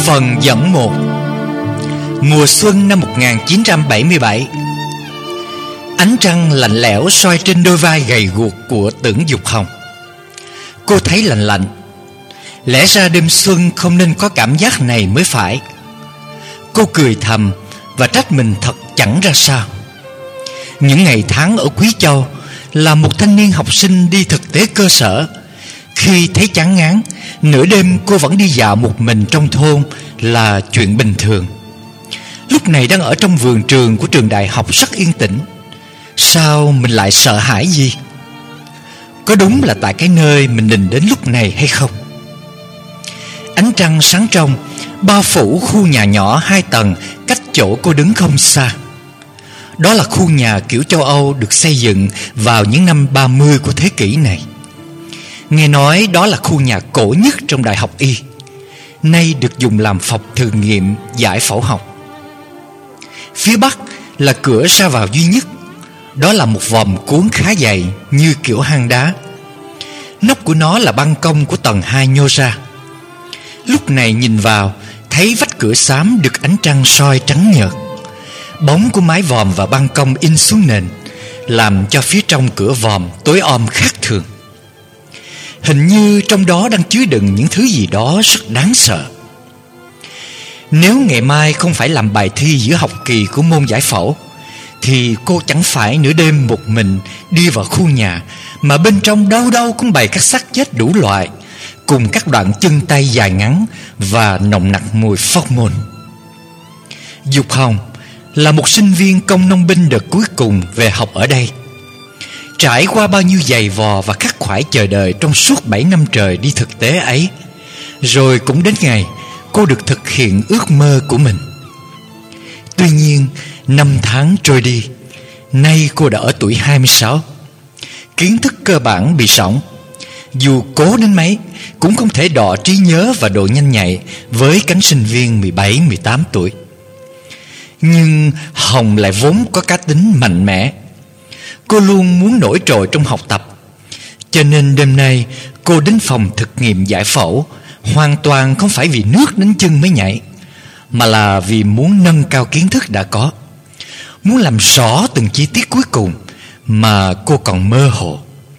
Phần dẫn 1. Mùa xuân năm 1977. Ánh trăng lạnh lẽo soi trên đôi vai gầy guộc của Tưởng Dục Hồng. Cô thấy lạnh lạnh. Lẽ ra đêm xuân không nên có cảm giác này mới phải. Cô cười thầm và trách mình thật chẳng ra sao. Những ngày tháng ở Quý Châu, là một thanh niên học sinh đi thực tế cơ sở, khi thấy chán ngán, nửa đêm cô vẫn đi dạo một mình trong thôn là chuyện bình thường. Lúc này đang ở trong vườn trường của trường đại học rất yên tĩnh. Sao mình lại sợ hãi gì? Có đúng là tại cái nơi mình định đến lúc này hay không? Ánh trăng sáng trong bao phủ khu nhà nhỏ 2 tầng cách chỗ cô đứng không xa. Đó là khu nhà kiểu châu Âu được xây dựng vào những năm 30 của thế kỷ này. Nghe nói đó là khu nhà cổ nhất trong đại học Y, nay được dùng làm phòng thử nghiệm giải phẫu học. Phía bắc là cửa ra vào duy nhất. Đó là một vòm cuốn khá dày như kiểu hang đá. Nóc của nó là ban công của tầng 2 nhô ra. Lúc này nhìn vào, thấy vách cửa xám được ánh trăng soi trắng nhợt. Bóng của mái vòm và ban công in xuống nền, làm cho phía trong cửa vòm tối om khác thường. Hình như trong đó đang chứa đựng những thứ gì đó rất đáng sợ. Nếu ngày mai không phải làm bài thi giữa học kỳ của môn giải phẫu, thì cô chẳng phải nửa đêm một mình đi vào khu nhà mà bên trong đâu đâu cũng bày các xác chết đủ loại, cùng các đoạn chân tay dài ngắn và nồng nặc mùi phóc môn. Dục Hồng là một sinh viên công nông binh đợt cuối cùng về học ở đây. Trải qua bao nhiêu giày vò và khắc khoải chờ đợi trong suốt 7 năm trời đi thực tế ấy, rồi cũng đến ngày cô được thực hiện ước mơ của mình. Tuy nhiên, 5 tháng trôi đi, nay cô đã ở tuổi 26. Kiến thức cơ bản bị sõng. Dù cố đến mấy cũng không thể đọ trí nhớ và độ nhanh nhạy với cánh sinh viên 17-18 tuổi. Nhưng Hồng lại vốn có cá tính mạnh mẽ. Cô luôn muốn nổi trội trong học tập, cho nên đêm nay cô đến phòng thực nghiệm giải phẫu hoàn toàn không phải vì nước đến chân mới nhảy, mà là vì muốn nâng cao kiến thức đã có, muốn làm rõ từng chi tiết cuối cùng mà cô còn mơ hồ.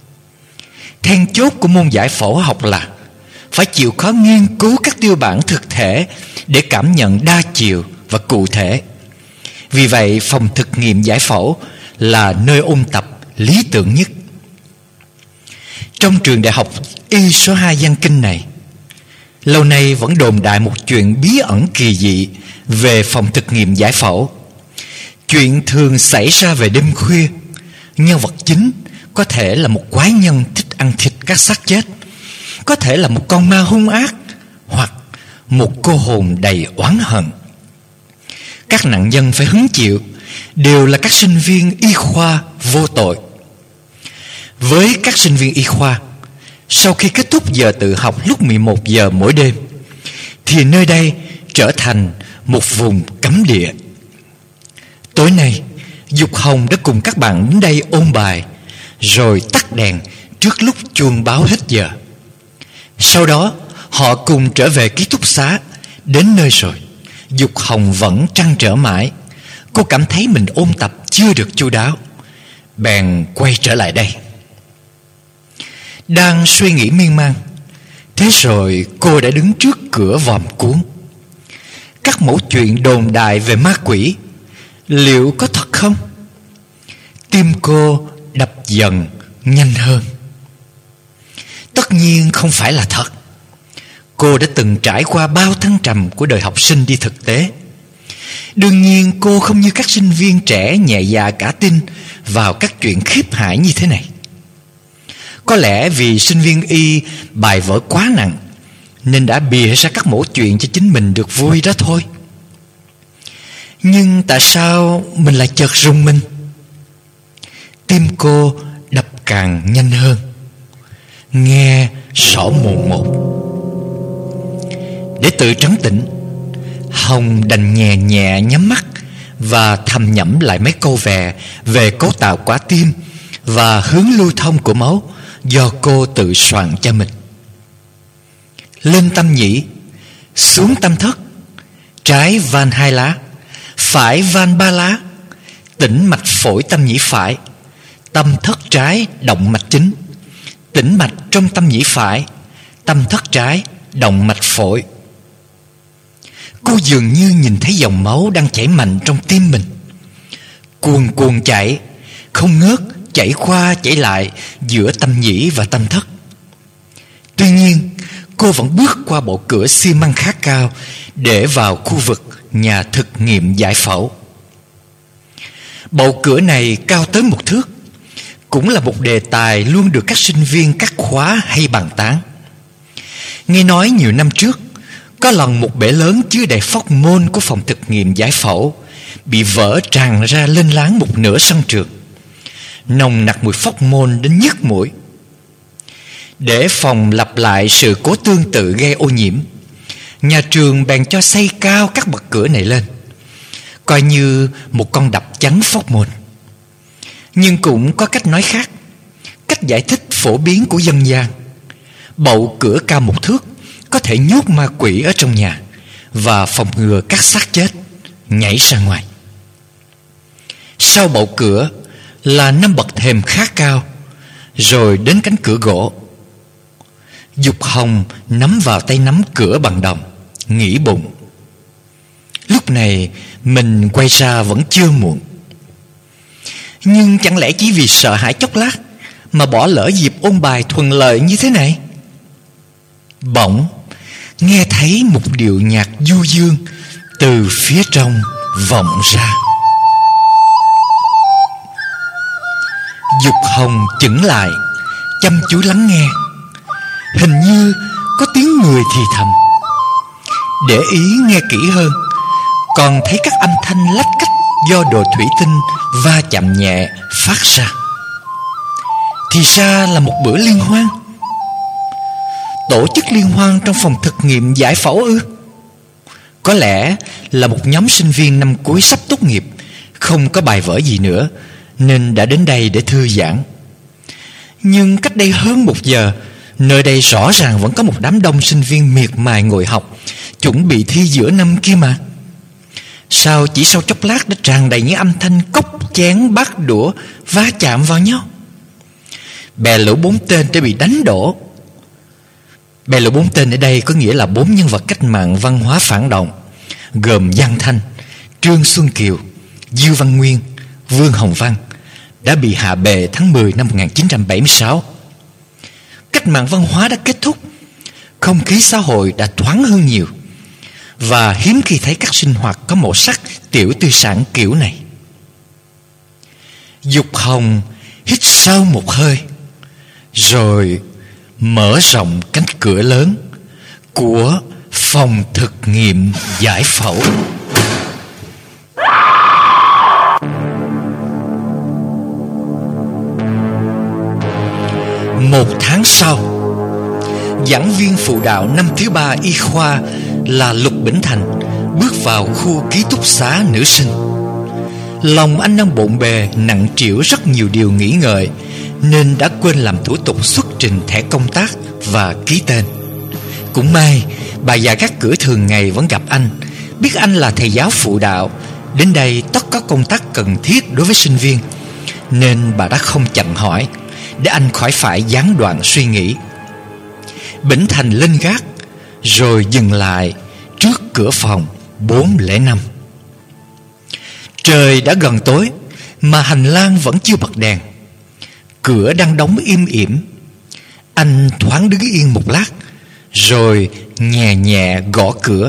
Then chốt của môn giải phẫu học là phải chịu khó nghiên cứu các tiêu bản thực thể để cảm nhận đa chiều và cụ thể. Vì vậy phòng thực nghiệm giải phẫu là nơi ôn tập lý tưởng nhất. Trong trường đại học Y số 2 Giang Kinh này, lâu nay vẫn đồn đại một chuyện bí ẩn kỳ dị về phòng thực nghiệm giải phẫu. Chuyện thường xảy ra về đêm khuya. Nhân vật chính có thể là một quái nhân thích ăn thịt các xác chết, có thể là một con ma hung ác, hoặc một cô hồn đầy oán hận. Các nạn nhân phải hứng chịu đều là các sinh viên y khoa vô tội. Với các sinh viên y khoa, sau khi kết thúc giờ tự học lúc 11 giờ mỗi đêm, thì nơi đây trở thành một vùng cấm địa. Tối nay, Dục Hồng đã cùng các bạn đến đây ôn bài, rồi tắt đèn trước lúc chuông báo hết giờ. Sau đó, họ cùng trở về ký túc xá. Đến nơi rồi, Dục Hồng vẫn trăn trở mãi. Cô cảm thấy mình ôn tập chưa được chu đáo, bèn quay trở lại đây. Đang suy nghĩ miên man, thế rồi cô đã đứng trước cửa vòm cuốn. Các mẩu chuyện đồn đại về ma quỷ, liệu có thật không? Tim cô đập dần nhanh hơn. Tất nhiên không phải là thật. Cô đã từng trải qua bao thăng trầm của đời học sinh đi thực tế. Đương nhiên cô không như các sinh viên trẻ nhẹ dạ cả tin vào các chuyện khiếp hại như thế này. Có lẽ vì sinh viên Y bài vở quá nặng, nên đã bịa ra các mẩu chuyện cho chính mình được vui đó thôi. Nhưng tại sao mình lại chợt rùng mình? Tim cô đập càng nhanh hơn, nghe rõ mồn một. Để tự trấn tĩnh, Hồng đành nhẹ nhẹ nhắm mắt và thầm nhẩm lại mấy câu về cấu tạo quả tim và hướng lưu thông của máu do cô tự soạn cho mình. Lên tâm nhĩ, xuống tâm thất, trái van 2 lá, phải van 3 lá. Tĩnh mạch phổi tâm nhĩ phải, tâm thất trái động mạch chính. Tĩnh mạch trong tâm nhĩ phải, tâm thất trái động mạch phổi. Cô dường như nhìn thấy dòng máu đang chảy mạnh trong tim mình, cuồn cuộn chảy, không ngớt, chảy qua chảy lại giữa tâm nhĩ và tâm thất. Tuy nhiên, cô vẫn bước qua bộ cửa xi măng khá cao để vào khu vực nhà thực nghiệm giải phẫu. Bộ cửa này cao tới 1 thước, cũng là một đề tài luôn được các sinh viên các khóa hay bàn tán. Nghe nói nhiều năm trước, có lần một bể lớn chứa đầy phóc môn của phòng thực nghiệm giải phẫu bị vỡ tràn ra lên láng một nửa sân trường, nồng nặc mùi phóc môn đến nhức mũi. Để phòng lặp lại sự cố tương tự gây ô nhiễm, nhà trường bèn cho xây cao các bậc cửa này lên, coi như một con đập chắn phóc môn. Nhưng cũng có cách nói khác, cách giải thích phổ biến của dân gian. Bậu cửa cao 1 thước có thể nhốt ma quỷ ở trong nhà và phòng ngừa các xác chết nhảy ra ngoài. Sau bậu cửa là 5 bậc thềm khá cao, rồi đến cánh cửa gỗ. Dục Hồng nắm vào tay nắm cửa bằng đồng, nghĩ bụng: lúc này mình quay ra vẫn chưa muộn. Nhưng chẳng lẽ chỉ vì sợ hãi chốc lát mà bỏ lỡ dịp ôn bài thuận lợi như thế này? Bỗng nghe thấy một điệu nhạc du dương từ phía trong vọng ra. Dục Hồng chững lại, chăm chú lắng nghe. Hình như có tiếng người thì thầm. Để ý nghe kỹ hơn, còn thấy các âm thanh lách cách do đồ thủy tinh va chạm nhẹ phát ra. Thì ra là một bữa liên hoan. Tổ chức liên hoan trong phòng thực nghiệm giải phẫu ư? Có lẽ là một nhóm sinh viên năm cuối sắp tốt nghiệp, không có bài vở gì nữa, nên đã đến đây để thư giãn. Nhưng cách đây hơn 1 giờ, nơi đây rõ ràng vẫn có một đám đông sinh viên miệt mài ngồi học, chuẩn bị thi giữa năm kia mà. Sao chỉ sau chốc lát đã tràn đầy những âm thanh cốc chén bát đũa va chạm vào nhau? Bè lũ 4 tên đã bị đánh đổ. Bè lũ 4 tên ở đây có nghĩa là 4 nhân vật cách mạng văn hóa phản động, gồm Giang Thanh, Trương Xuân Kiều, Diêu Văn Nguyên, Vương Hồng Văn, đã bị hạ bệ tháng 10 năm 1976. Cách mạng văn hóa đã kết thúc, không khí xã hội đã thoáng hơn nhiều, và hiếm khi thấy các sinh hoạt có màu sắc tiểu tư sản kiểu này. Dục Hồng hít sâu một hơi, rồi mở rộng cánh cửa lớn của phòng thực nghiệm giải phẫu. Một tháng sau, giảng viên phụ đạo năm thứ 3 y khoa là Lục Bỉnh Thành bước vào khu ký túc xá nữ sinh. Lòng anh đang bộn bề nặng trĩu rất nhiều điều nghĩ ngợi, nên đã quên làm thủ tục xuất trình thẻ công tác và ký tên. Cũng may bà già gác cửa thường ngày vẫn gặp anh, biết anh là thầy giáo phụ đạo, đến đây tất có công tác cần thiết đối với sinh viên, nên bà đã không chặn hỏi, để anh khỏi phải gián đoạn suy nghĩ. Bỉnh Thành lên gác, rồi dừng lại trước cửa phòng 405. Trời đã gần tối mà hành lang vẫn chưa bật đèn. Cửa đang đóng im ỉm. Anh thoáng đứng yên một lát, rồi nhẹ nhẹ gõ cửa.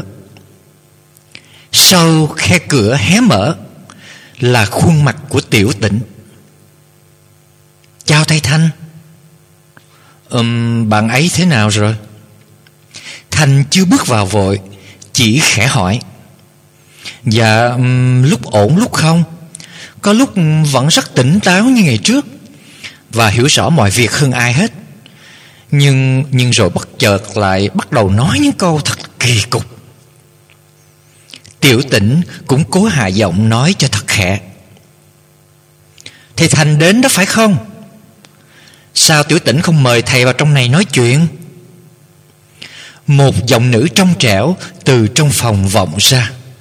Sau khe cửa hé mở là khuôn mặt của Tiểu Tĩnh. Chào thầy Thành. Bạn ấy thế nào rồi? Thành chưa bước vào vội, chỉ khẽ hỏi. Dạ, lúc ổn lúc không. Có lúc vẫn rất tỉnh táo như ngày trước, và hiểu rõ mọi việc hơn ai hết. Nhưng rồi bất chợt lại bắt đầu nói những câu thật kỳ cục. Tiểu Tĩnh cũng cố hạ giọng nói cho thật khẽ. Thầy Thành đến đó phải không? Sao Tiểu Tĩnh không mời thầy vào trong này nói chuyện? Một giọng nữ trong trẻo từ trong phòng vọng ra.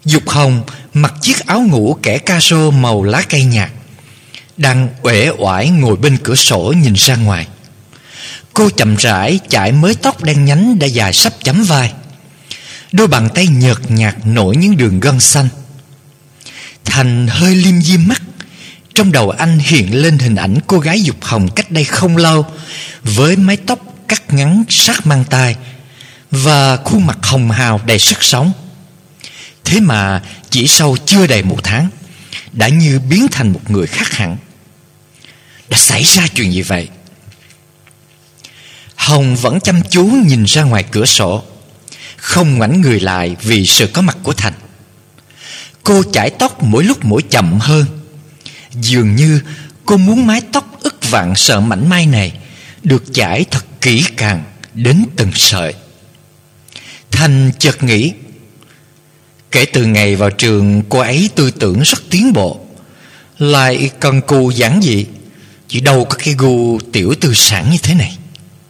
Dục Hồng mặc chiếc áo ngủ kẻ caro màu lá cây nhạt, đang uể oải ngồi bên cửa sổ nhìn ra ngoài. Cô chậm rãi chải mớ tóc đen nhánh đã dài sắp chấm vai. Đôi bàn tay nhợt nhạt nổi những đường gân xanh. Thành hơi liêm diêm mắt. Trong đầu anh hiện lên hình ảnh cô gái Dục Hồng cách đây không lâu, với mái tóc cắt ngắn sát mang tai và khuôn mặt hồng hào đầy sức sống. Thế mà chỉ sau chưa đầy 1 tháng đã như biến thành một người khác hẳn. Đã xảy ra chuyện gì vậy? Hồng vẫn chăm chú nhìn ra ngoài cửa sổ, không ngoảnh người lại vì sự có mặt của Thành. Cô chải tóc mỗi lúc mỗi chậm hơn. Dường như cô muốn mái tóc ức vạn sợi mảnh mai này được chải thật kỹ càng đến từng sợi. Thành chợt nghĩ, kể từ ngày vào trường, cô ấy tư tưởng rất tiến bộ, lại cần cù giản dị, chỉ đâu có cái gu tiểu tư sản như thế này.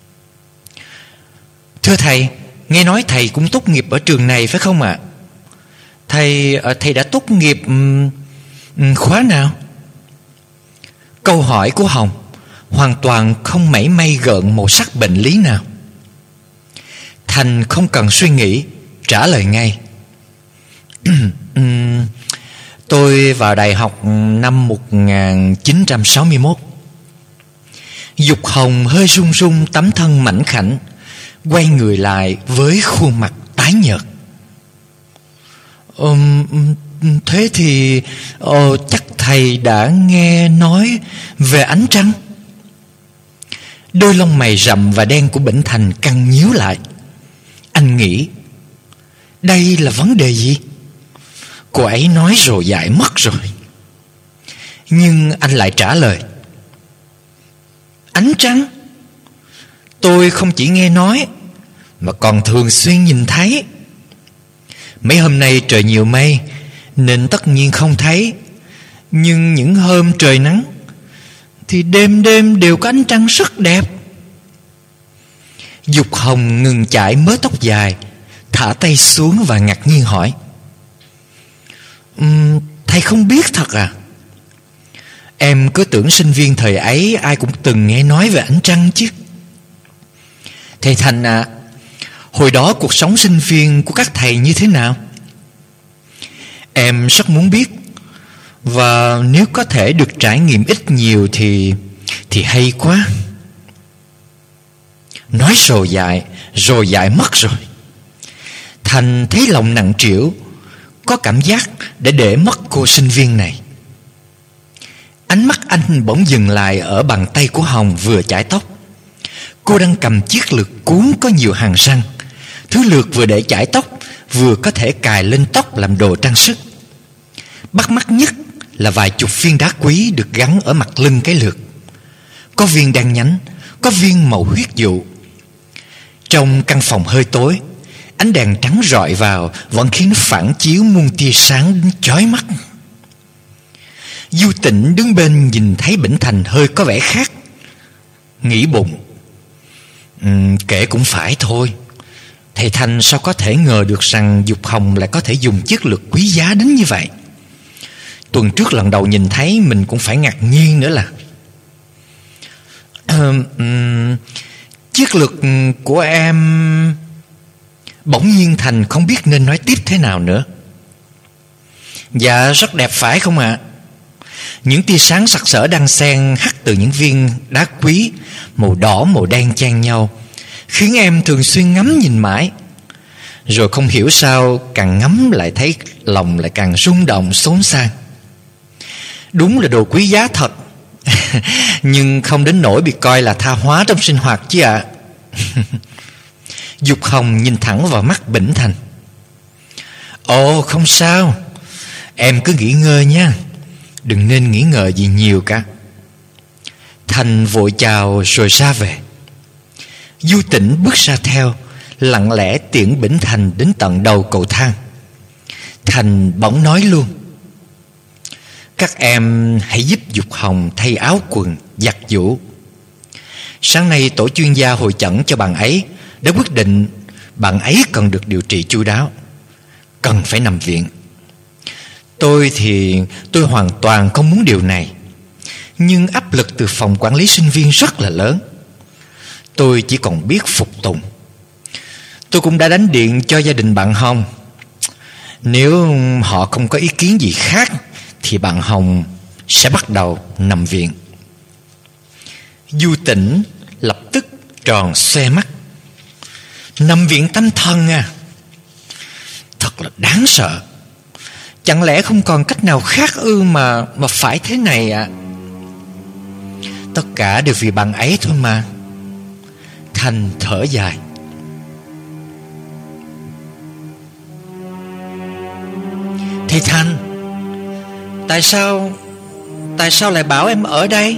Thưa thầy, nghe nói thầy cũng tốt nghiệp ở trường này phải không ạ? Thầy đã tốt nghiệp khóa nào? Câu hỏi của Hồng hoàn toàn không mảy may gợn màu sắc bệnh lý nào. Thành không cần suy nghĩ, trả lời ngay. Tôi vào đại học năm 1961. Dục Hồng hơi run run tấm thân mảnh khảnh, quay người lại với khuôn mặt tái nhợt. Thế thì chắc thầy đã nghe nói về ánh trăng. Đôi lông mày rậm và đen của Bỉnh Thành căng nhíu lại. Anh nghĩ, đây là vấn đề gì? Cô ấy nói rồi dại mất rồi. Nhưng anh lại trả lời, ánh trăng? Tôi không chỉ nghe nói mà còn thường xuyên nhìn thấy. Mấy hôm nay trời nhiều mây nên tất nhiên không thấy, nhưng những hôm trời nắng thì đêm đêm đều có ánh trăng rất đẹp. Dục Hồng ngừng chải mớ tóc dài, thả tay xuống và ngạc nhiên hỏi, thầy không biết thật à? Em cứ tưởng sinh viên thời ấy ai cũng từng nghe nói về ánh trăng chứ. Thầy Thành à, hồi đó cuộc sống sinh viên của các thầy như thế nào? Em rất muốn biết, và nếu có thể được trải nghiệm ít nhiều thì hay quá. Nói rồi dại mất rồi. Thành thấy lòng nặng trĩu, có cảm giác để mất cô sinh viên này. Ánh mắt anh bỗng dừng lại ở bàn tay của Hồng vừa chải tóc. Cô đang cầm chiếc lược cuốn có nhiều hàng răng. Thứ lược vừa để chải tóc, vừa có thể cài lên tóc làm đồ trang sức. Bắt mắt nhất là vài chục viên đá quý được gắn ở mặt lưng cái lược. Có viên đen nhánh, có viên màu huyết dụ. Trong căn phòng hơi tối, ánh đèn trắng rọi vào vẫn khiến nó phản chiếu muôn tia sáng đến chói mắt. Du Tịnh đứng bên nhìn thấy Bỉnh Thành hơi có vẻ khác, nghĩ bụng, kể cũng phải thôi. Thầy Thành sao có thể ngờ được rằng Dục Hồng lại có thể dùng chiếc lược quý giá đến như vậy. Tuần trước lần đầu nhìn thấy mình cũng phải ngạc nhiên nữa là. Chiếc lược của em... Bỗng nhiên Thành không biết nên nói tiếp thế nào nữa. Dạ rất đẹp phải không ạ? Những tia sáng sặc sỡ đan xen hắt từ những viên đá quý màu đỏ màu đen chan nhau, khiến em thường xuyên ngắm nhìn mãi. Rồi không hiểu sao càng ngắm lại thấy lòng lại càng rung động xốn xang. Đúng là đồ quý giá thật. Nhưng không đến nỗi bị coi là tha hóa trong sinh hoạt chứ ạ. Dục Hồng nhìn thẳng vào mắt Bỉnh Thành. Ồ không sao, em cứ nghỉ ngơi nha, đừng nên nghĩ ngợi gì nhiều cả. Thành vội chào rồi ra về. Du Tịnh bước ra theo, lặng lẽ tiễn Bỉnh Thành đến tận đầu cầu thang. Thành bỗng nói luôn, các em hãy giúp Dục Hồng thay áo quần, giặt giũ. Sáng nay tổ chuyên gia hội chẩn cho bạn ấy đã quyết định bạn ấy cần được điều trị chu đáo, cần phải nằm viện. Tôi hoàn toàn không muốn điều này, nhưng áp lực từ phòng quản lý sinh viên rất là lớn. Tôi chỉ còn biết phục tùng. Tôi cũng đã đánh điện cho gia đình bạn Hồng. Nếu họ không có ý kiến gì khác thì bạn Hồng sẽ bắt đầu nằm viện. Du Tĩnh lập tức tròn xoe mắt. Nằm viện tâm thần à? Thật là đáng sợ. Chẳng lẽ không còn cách nào khác ư mà phải thế này à? Tất cả đều vì bạn ấy thôi mà. Thành thở dài. Thầy Thành, tại sao lại bảo em ở đây?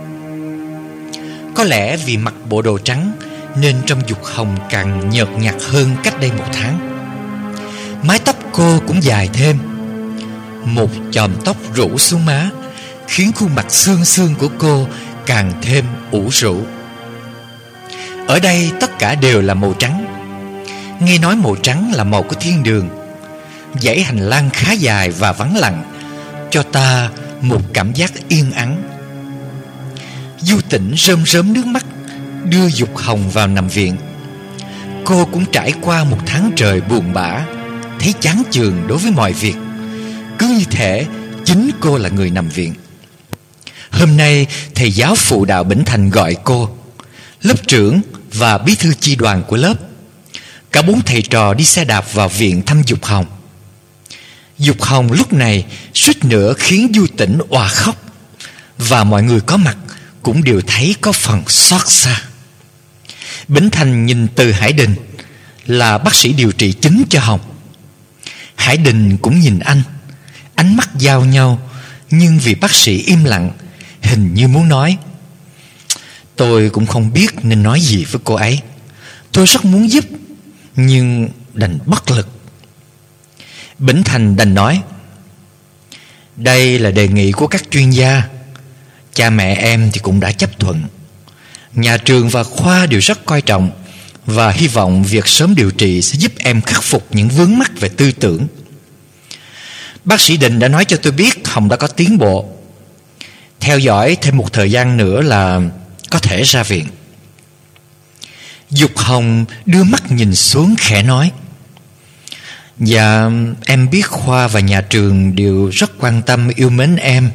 Có lẽ vì mặc bộ đồ trắng nên trông Dục Hồng càng nhợt nhạt hơn cách đây 1 tháng. Mái tóc cô cũng dài thêm. Một chòm tóc rủ xuống má khiến khuôn mặt xương xương của cô càng thêm ủ rũ. Ở đây tất cả đều là màu trắng. Nghe nói màu trắng là màu của thiên đường. Dãy hành lang khá dài và vắng lặng, cho ta một cảm giác yên ắng. Du Tĩnh rơm rớm nước mắt đưa Dục Hồng vào nằm viện. Cô cũng trải qua 1 tháng trời buồn bã, thấy chán chường đối với mọi việc. Cứ như thể chính cô là người nằm viện. Hôm nay thầy giáo phụ đạo Bỉnh Thành gọi cô, lớp trưởng và bí thư chi đoàn của lớp. Cả 4 thầy trò đi xe đạp vào viện thăm Dục Hồng. Dục Hồng lúc này suýt nữa khiến Du Tĩnh òa khóc, và mọi người có mặt cũng đều thấy có phần xót xa. Bỉnh Thành nhìn Từ Hải Đình, là bác sĩ điều trị chính cho Hồng. Hải Đình cũng nhìn anh, ánh mắt giao nhau, nhưng vì bác sĩ im lặng, hình như muốn nói: tôi cũng không biết nên nói gì với cô ấy. Tôi rất muốn giúp, nhưng đành bất lực. Bỉnh Thành đành nói: đây là đề nghị của các chuyên gia. Cha mẹ em thì cũng đã chấp thuận. Nhà trường và khoa đều rất coi trọng, và hy vọng việc sớm điều trị sẽ giúp em khắc phục những vướng mắc về tư tưởng. Bác sĩ Đình đã nói cho tôi biết Hồng đã có tiến bộ. Theo dõi thêm một thời gian nữa là có thể ra viện. Dục Hồng đưa mắt nhìn xuống khẽ nói: dạ, em biết khoa và nhà trường đều rất quan tâm yêu mến em.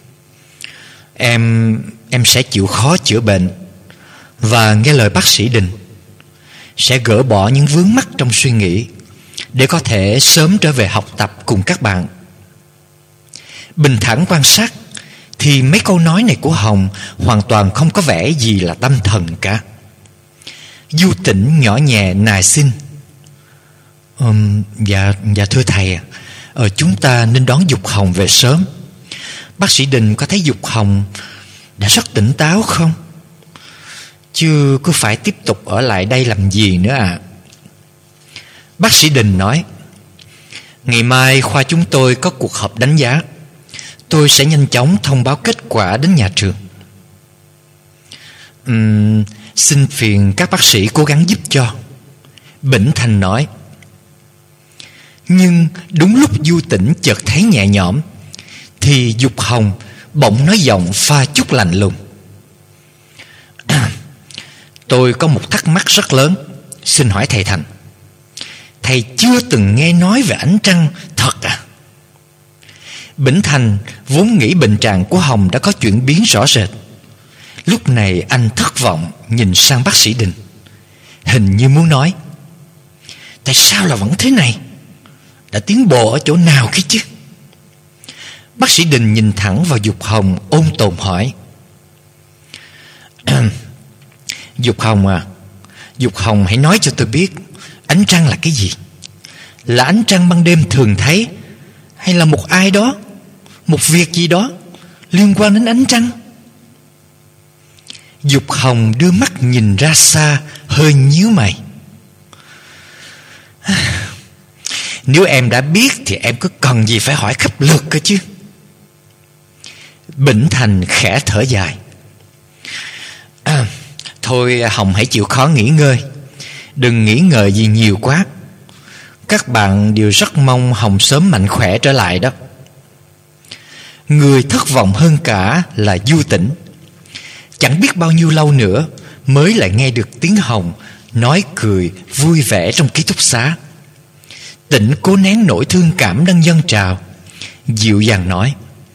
Em sẽ chịu khó chữa bệnh và nghe lời bác sĩ Đình, sẽ gỡ bỏ những vướng mắc trong suy nghĩ để có thể sớm trở về học tập cùng các bạn. Bình thản quan sát thì mấy câu nói này của Hồng hoàn toàn không có vẻ gì là tâm thần cả. Du Tĩnh nhỏ nhẹ nài xin: Dạ thưa thầy, chúng ta nên đón Dục Hồng về sớm. Bác sĩ Đình có thấy Dục Hồng đã rất tỉnh táo không? Chứ cứ phải tiếp tục ở lại đây làm gì nữa à? Bác sĩ Đình nói: ngày mai khoa chúng tôi có cuộc họp đánh giá. Tôi sẽ nhanh chóng thông báo kết quả đến nhà trường. Xin phiền các bác sĩ cố gắng giúp cho, Bỉnh Thành nói. Nhưng đúng lúc Du Tĩnh chợt thấy nhẹ nhõm thì Dục Hồng bỗng nói giọng pha chút lạnh lùng: tôi có một thắc mắc rất lớn, xin hỏi thầy Thành. Thầy chưa từng nghe nói về ánh trăng thật à? Bỉnh Thành vốn nghĩ bệnh trạng của Hồng đã có chuyển biến rõ rệt. Lúc này anh thất vọng nhìn sang bác sĩ Đình, hình như muốn nói: tại sao là vẫn thế này? Đã tiến bộ ở chỗ nào kia chứ? Bác sĩ Đình nhìn thẳng vào Dục Hồng, ôn tồn hỏi: Dục Hồng à, Dục Hồng hãy nói cho tôi biết, ánh trăng là cái gì? Là ánh trăng ban đêm thường thấy, hay là một ai đó, một việc gì đó liên quan đến ánh trăng? Dục Hồng đưa mắt nhìn ra xa, hơi nhíu mày. Nếu em đã biết thì em cứ cần gì phải hỏi khắp lượt cơ chứ? Bỉnh Thành khẽ thở dài. Thôi Hồng hãy chịu khó nghỉ ngơi, đừng nghĩ ngợi gì nhiều quá. Các bạn đều rất mong Hồng sớm mạnh khỏe trở lại đó. Người thất vọng hơn cả là Du Tĩnh. Chẳng biết bao nhiêu lâu nữa mới lại nghe được tiếng Hồng nói cười vui vẻ trong ký túc xá. Tĩnh cố nén nỗi thương cảm đang dâng trào, dịu dàng nói: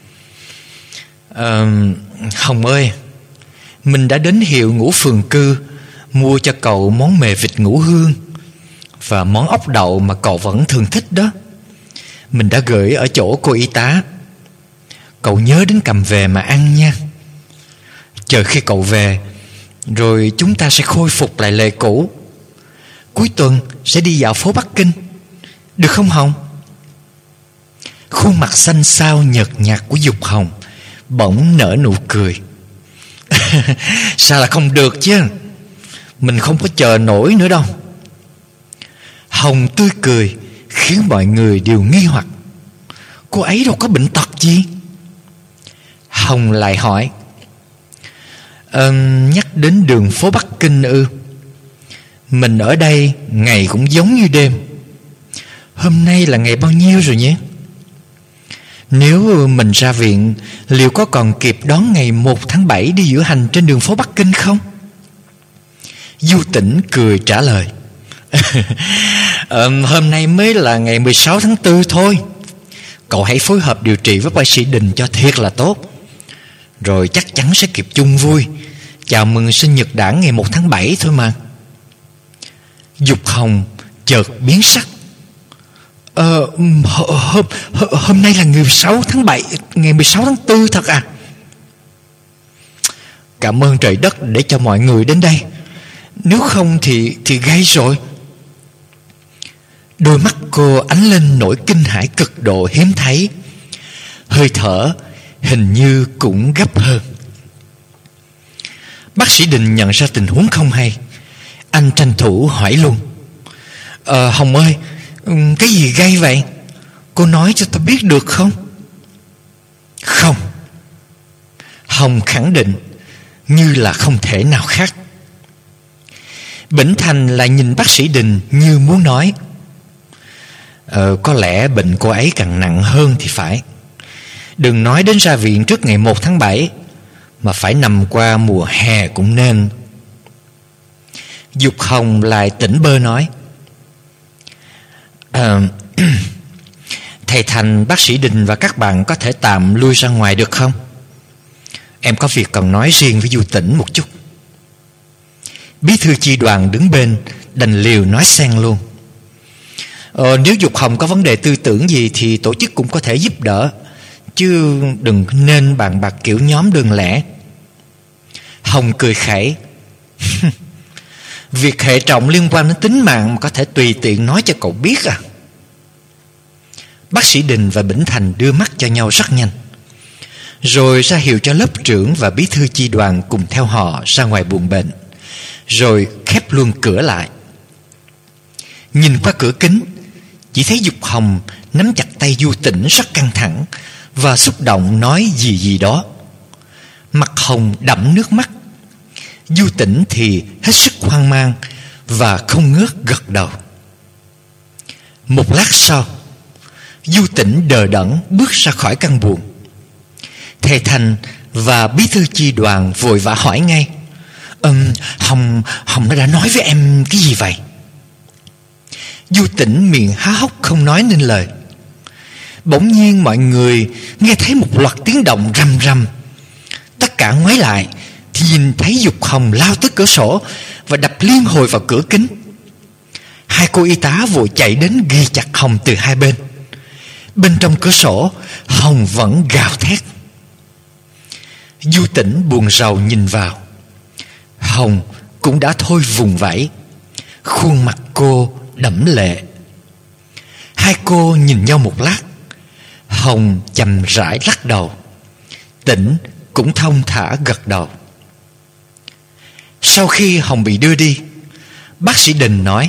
Hồng ơi, mình đã đến hiệu Ngũ Phường Cư mua cho cậu món mề vịt ngũ hương và món ốc đậu mà cậu vẫn thường thích đó. Mình đã gửi ở chỗ cô y tá. Cậu nhớ đến cầm về mà ăn nha. Chờ khi cậu về rồi chúng ta sẽ khôi phục lại lệ cũ. Cuối tuần sẽ đi dạo phố Bắc Kinh, được không Hồng? Khuôn mặt xanh xao nhợt nhạt của Dục Hồng bỗng nở nụ cười. Sao là không được chứ? Mình không có chờ nổi nữa đâu. Hồng tươi cười khiến mọi người đều nghi hoặc. Cô ấy đâu có bệnh tật gì. Hồng lại hỏi: Nhắc đến đường phố Bắc Kinh ư? Mình ở đây ngày cũng giống như đêm. Hôm nay là ngày bao nhiêu rồi nhé? Nếu mình ra viện, liệu có còn kịp đón ngày 1 tháng 7 đi diễu hành trên đường phố Bắc Kinh không? Du Tĩnh cười trả lời: Hôm nay mới là ngày 16 tháng 4 thôi. Cậu hãy phối hợp điều trị với bác sĩ Đình cho thiệt là tốt, rồi chắc chắn sẽ kịp chung vui chào mừng sinh nhật Đảng ngày 1 tháng 7 thôi mà. Dục Hồng chợt biến sắc. Hôm nay là ngày 16 tháng 7, ngày 16 tháng 4 thật à? Cảm ơn trời đất để cho mọi người đến đây. Nếu không thì gây rồi. Đôi mắt cô ánh lên nỗi kinh hãi cực độ hiếm thấy. Hơi thở hình như cũng gấp hơn. Bác sĩ Đình nhận ra tình huống không hay. Anh tranh thủ hỏi luôn: Hồng ơi, cái gì gây vậy? Cô nói cho tôi biết được không? Không. Hồng khẳng định như là không thể nào khác. Bỉnh Thành lại nhìn bác sĩ Đình như muốn nói: Có lẽ bệnh cô ấy càng nặng hơn thì phải. Đừng nói đến ra viện trước ngày 1 tháng 7, mà phải nằm qua mùa hè cũng nên. Dục Hồng lại tỉnh bơ nói: Thầy Thành, bác sĩ Đình và các bạn có thể tạm lui ra ngoài được không? Em có việc cần nói riêng với Du Tĩnh một chút. Bí thư chi đoàn đứng bên đành liều nói xen luôn: Nếu Dục Hồng có vấn đề tư tưởng gì thì tổ chức cũng có thể giúp đỡ, chứ đừng nên bàn bạc kiểu nhóm đơn lẻ. Hồng cười khẩy: Việc hệ trọng liên quan đến tính mạng mà có thể tùy tiện nói cho cậu biết à? Bác sĩ Đình và Bỉnh Thành đưa mắt cho nhau rất nhanh, rồi ra hiệu cho lớp trưởng và bí thư chi đoàn cùng theo họ ra ngoài buồng bệnh, rồi khép luôn cửa lại. Nhìn qua cửa kính, chỉ thấy Dục Hồng nắm chặt tay Du Tĩnh rất căng thẳng và xúc động nói gì đó. Mặt Hồng đẫm nước mắt. Du Tĩnh thì hết sức hoang mang và không ngớt gật đầu. Một lát sau, Du Tĩnh đờ đẫn bước ra khỏi căn buồng. Thầy Thành và bí thư chi đoàn vội vã hỏi ngay: Hồng nó đã nói với em cái gì vậy? Du Tĩnh miệng há hốc không nói nên lời. Bỗng nhiên mọi người nghe thấy một loạt tiếng động rầm rầm. Tất cả ngoái lại thì nhìn thấy Dục Hồng lao tới cửa sổ và đập liên hồi vào cửa kính. Hai cô y tá vội chạy đến ghi chặt Hồng từ hai bên. Bên trong cửa sổ, Hồng vẫn gào thét. Du Tĩnh buồn rầu nhìn vào. Hồng cũng đã thôi vùng vẫy. Khuôn mặt cô đẫm lệ. Hai cô nhìn nhau một lát. Hồng chậm rãi lắc đầu. Tĩnh cũng thong thả gật đầu. Sau khi Hồng bị đưa đi, bác sĩ Đình nói: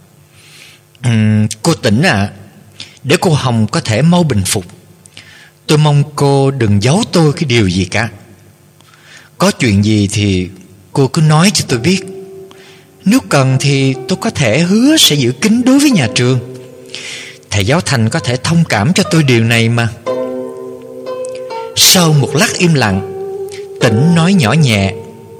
Cô Tĩnh ạ, để cô Hồng có thể mau bình phục, tôi mong cô đừng giấu tôi cái điều gì cả. Có chuyện gì thì cô cứ nói cho tôi biết. Nếu cần thì tôi có thể hứa sẽ giữ kín đối với nhà trường. Thầy giáo Thành có thể thông cảm cho tôi điều này mà. Sau một lát im lặng, Tĩnh nói nhỏ nhẹ: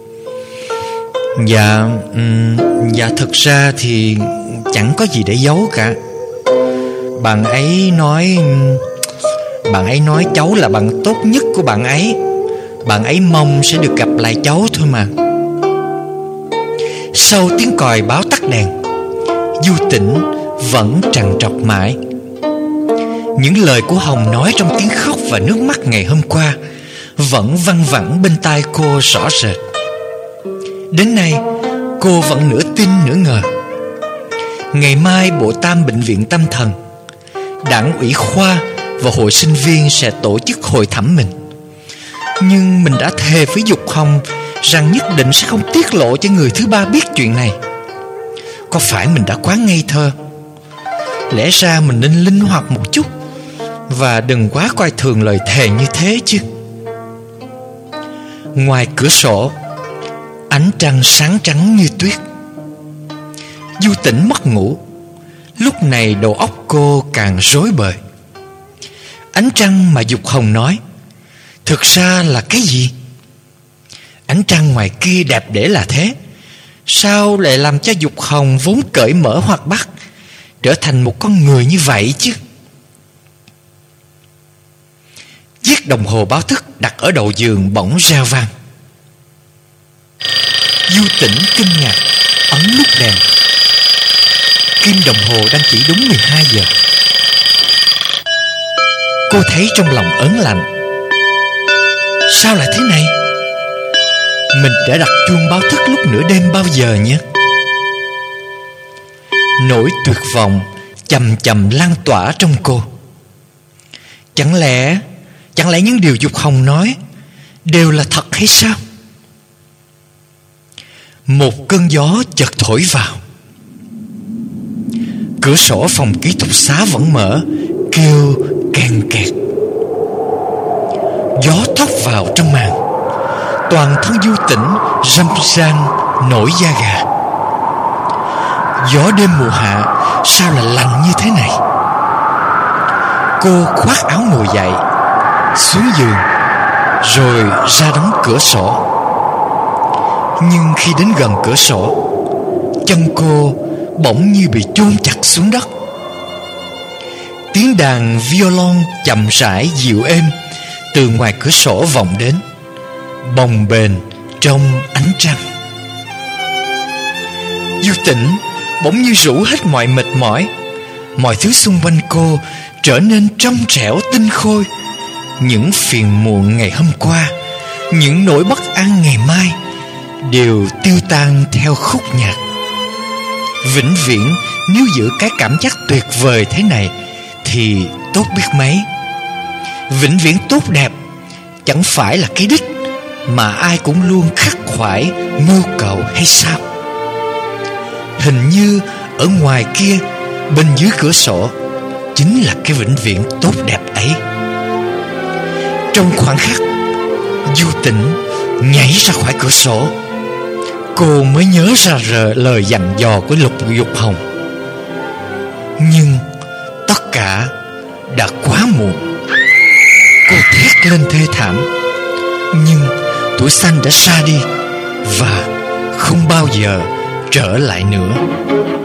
Dạ thực ra thì chẳng có gì để giấu cả. Bạn ấy nói cháu là bạn tốt nhất của bạn ấy. Bạn ấy mong sẽ được gặp lại cháu thôi mà. Sau tiếng còi báo tắt đèn, Du Tĩnh vẫn trằn trọc mãi. Những lời của Hồng nói trong tiếng khóc và nước mắt ngày hôm qua vẫn văng vẳng bên tai cô rõ rệt. Đến nay cô vẫn nửa tin nửa ngờ. Ngày mai Bộ Tam Bệnh viện Tâm Thần, Đảng ủy khoa và hội sinh viên sẽ tổ chức hội thẩm mình. Nhưng mình đã thề với Dục Hồng rằng nhất định sẽ không tiết lộ cho người thứ ba biết chuyện này. Có phải mình đã quá ngây thơ? Lẽ ra mình nên linh hoạt một chút và đừng quá coi thường lời thề như thế chứ. Ngoài cửa sổ, ánh trăng sáng trắng như tuyết. Du Tĩnh mất ngủ. Lúc này đầu óc cô càng rối bời. Ánh trăng mà Dục Hồng nói thực ra là cái gì? Ánh trăng ngoài kia đẹp để là thế, sao lại làm cho Dục Hồng vốn cởi mở hoạt bát trở thành một con người như vậy chứ? Chiếc đồng hồ báo thức đặt ở đầu giường bỗng reo vang. Du Tĩnh kinh ngạc ấn nút đèn. Kim đồng hồ đang chỉ đúng 12 giờ. Cô thấy trong lòng ớn lạnh. Sao lại thế này? Mình đã đặt chuông báo thức lúc nửa đêm bao giờ nhé? Nỗi tuyệt vọng chầm chậm lan tỏa trong cô. Chẳng lẽ những điều Dục Hồng nói đều là thật hay sao? Một cơn gió chợt thổi vào. Cửa sổ phòng ký túc xá vẫn mở, kêu keng kẹt. Gió thốc vào trong màn. Toàn thân Du Tĩnh râm ran nổi da gà. Gió đêm mùa hạ sao lại lạnh như thế này? Cô khoác áo ngồi dậy, xuống giường, rồi ra đóng cửa sổ. Nhưng khi đến gần cửa sổ, chân cô bỗng như bị chôn chặt xuống đất. Tiếng đàn violon chậm rãi dịu êm từ ngoài cửa sổ vọng đến, bồng bềnh trong ánh trăng. Du Tĩnh bỗng như rũ hết mọi mệt mỏi. Mọi thứ xung quanh cô trở nên trong trẻo tinh khôi. Những phiền muộn ngày hôm qua, những nỗi bất an ngày mai đều tiêu tan theo khúc nhạc. Vĩnh viễn nếu giữ cái cảm giác tuyệt vời thế này thì tốt biết mấy. Vĩnh viễn tốt đẹp chẳng phải là cái đích mà ai cũng luôn khắc khoải mưu cầu hay sao? Hình như ở ngoài kia, bên dưới cửa sổ, chính là cái vĩnh viễn tốt đẹp ấy. Trong khoảnh khắc, Du Tĩnh nhảy ra khỏi cửa sổ. Cô mới nhớ ra lời dặn dò của Dục Hồng. Nhưng tất cả đã quá muộn. Cô thét lên thê thảm. Nhưng tuổi xanh đã xa đi và không bao giờ trở lại nữa.